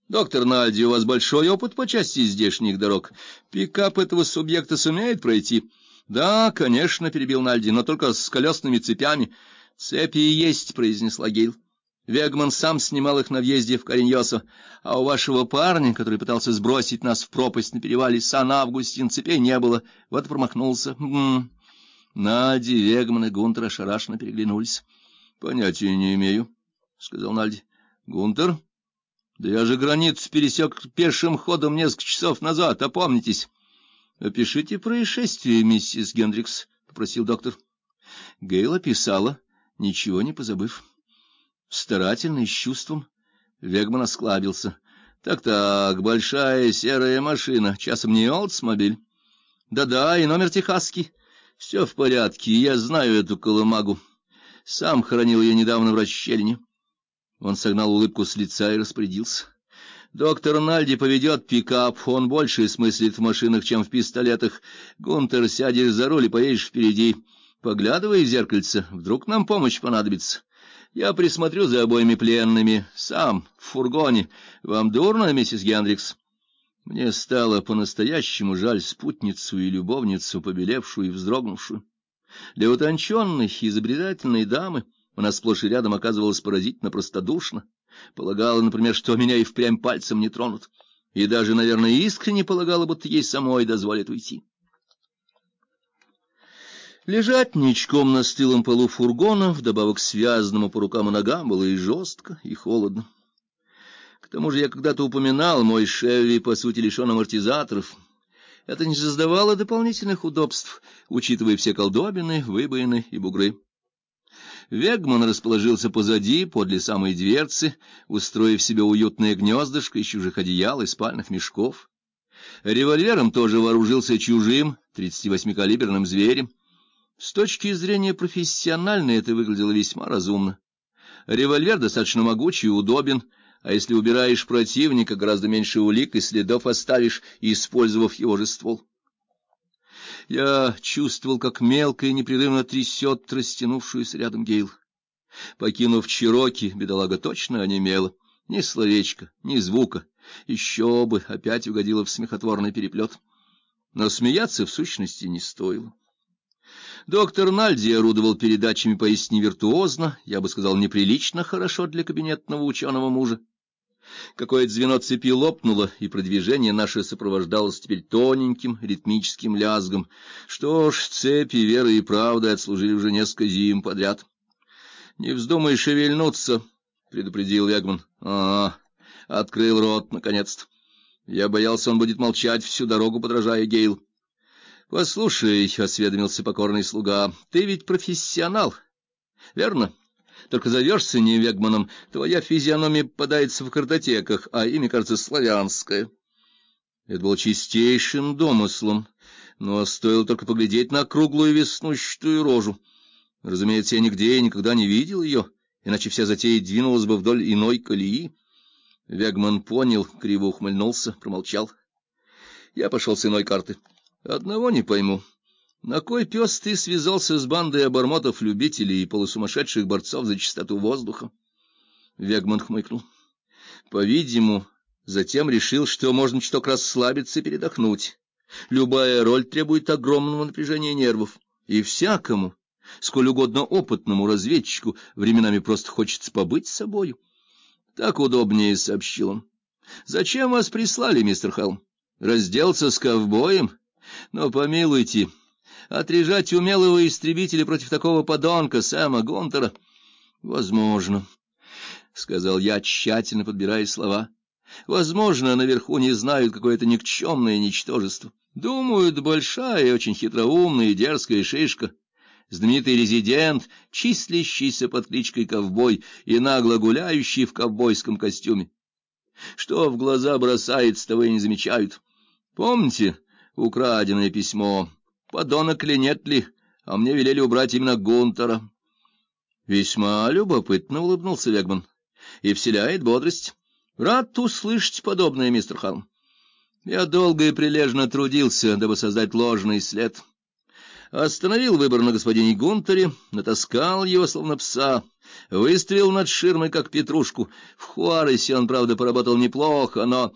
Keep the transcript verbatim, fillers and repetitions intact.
Доктор Нальди, у вас большой опыт по части здешних дорог. Пикап этого субъекта сумеет пройти? — Да, конечно, — перебил Нальди, — но только с колесными цепями. — Цепи и есть, — произнесла Гейл. Вегман сам снимал их на въезде в Кариньосо, а у вашего парня, который пытался сбросить нас в пропасть на перевале Сан-Августин, цепей не было. Вот промахнулся. М-м. Нальди, Вегман и Гунтер ошарашенно переглянулись. — Понятия не имею, — сказал Нальди. — Гунтер? — Да я же границу пересек пешим ходом несколько часов назад, опомнитесь. — Опишите происшествие, миссис Гендрикс, — попросил доктор. Гейл описала, ничего не позабыв. Старательно и с чувством. Вегман осклабился. Так-так, большая серая машина, часом не Олдсмобиль? Да-да, и номер техасский. Все в порядке, я знаю эту колымагу. Сам хоронил ее недавно в расщелине. Он согнал улыбку с лица и распорядился. Доктор Нальди поведет пикап, он больше смыслит в машинах, чем в пистолетах. Гунтер, сядешь за руль и поедешь впереди. Поглядывай в зеркальце, вдруг нам помощь понадобится. Я присмотрю за обоими пленными, сам, в фургоне. Вам дурно, миссис Гендрикс? Мне стало по-настоящему жаль спутницу и любовницу, побелевшую и вздрогнувшую. Для утонченной, изобретательной дамы она сплошь и рядом оказывалась поразительно простодушна. Полагала, например, что меня и впрямь пальцем не тронут. И даже, наверное, искренне полагала, будто ей самой дозволят уйти. Лежать ничком на стылом полу фургона, вдобавок связанному по рукам и ногам, было и жестко, и холодно. К тому же я когда-то упоминал, мой Шевви, по сути, лишен амортизаторов. Это не создавало дополнительных удобств, учитывая все колдобины, выбоины и бугры. Вегман расположился позади, подле самой дверцы, устроив себе уютное гнездышко из чужих одеял и спальных мешков. Револьвером тоже вооружился чужим, тридцативосьмикалиберным зверем. С точки зрения профессиональной это выглядело весьма разумно. Револьвер достаточно могучий и удобен, а если убираешь противника, гораздо меньше улик и следов оставишь, использовав его же ствол. Я чувствовал, как мелко и непрерывно трясет растянувшуюся рядом Гейл. Покинув Чироки, бедолага точно онемела. Ни словечка, ни звука. Еще бы, опять угодила в смехотворный переплет. Но смеяться в сущности не стоило. Доктор Нальди орудовал передачами поистине виртуозно, я бы сказал, неприлично хорошо для кабинетного ученого мужа. Какое-то звено цепи лопнуло, и продвижение наше сопровождалось теперь тоненьким ритмическим лязгом. Что ж, цепи веры и правды отслужили уже несколько зим подряд. — Не вздумай шевельнуться, — предупредил Вегман. — А, открыл рот, наконец-то. Я боялся, он будет молчать всю дорогу, подражая Гейл. — Послушай, — осведомился покорный слуга, — ты ведь профессионал, верно? Только зовешься не Вегманом, твоя физиономия попадается в картотеках, а имя, кажется, славянское. Это было чистейшим домыслом, но стоило только поглядеть на круглую веснущатую рожу. Разумеется, я нигде и никогда не видел ее, иначе вся затея двинулась бы вдоль иной колеи. Вегман понял, криво ухмыльнулся, промолчал. Я пошел с иной карты. Одного не пойму. На кой пес ты связался с бандой обормотов-любителей и полусумасшедших борцов за чистоту воздуха? Вегман хмыкнул. По-видимому, затем решил, что можно чуток расслабиться и передохнуть. Любая роль требует огромного напряжения нервов, и всякому, сколь угодно опытному разведчику, временами просто хочется побыть с собою. Так удобнее, — сообщил он. — Зачем вас прислали, мистер Хелм? Разделаться с ковбоем? Но помилуйте, отрежать умелого истребителя против такого подонка Сэма Гунтера? — Возможно, — сказал я, тщательно подбирая слова. — Возможно, наверху не знают какое-то никчемное ничтожество. Думают, большая, очень хитроумная и дерзкая шишка, знаменитый резидент, числящийся под кличкой Ковбой и нагло гуляющий в ковбойском костюме. Что в глаза бросается, того и не замечают. Помните украденное письмо? Подонок ли нет ли? А мне велели убрать именно Гунтера. Весьма любопытно, — улыбнулся Вегман, — и вселяет бодрость. Рад услышать подобное, мистер Халм. Я долго и прилежно трудился, дабы создать ложный след. Остановил выбор на господине Гунтере, натаскал его, словно пса, выставил над ширмой, как петрушку. В Хуаресе он, правда, поработал неплохо, но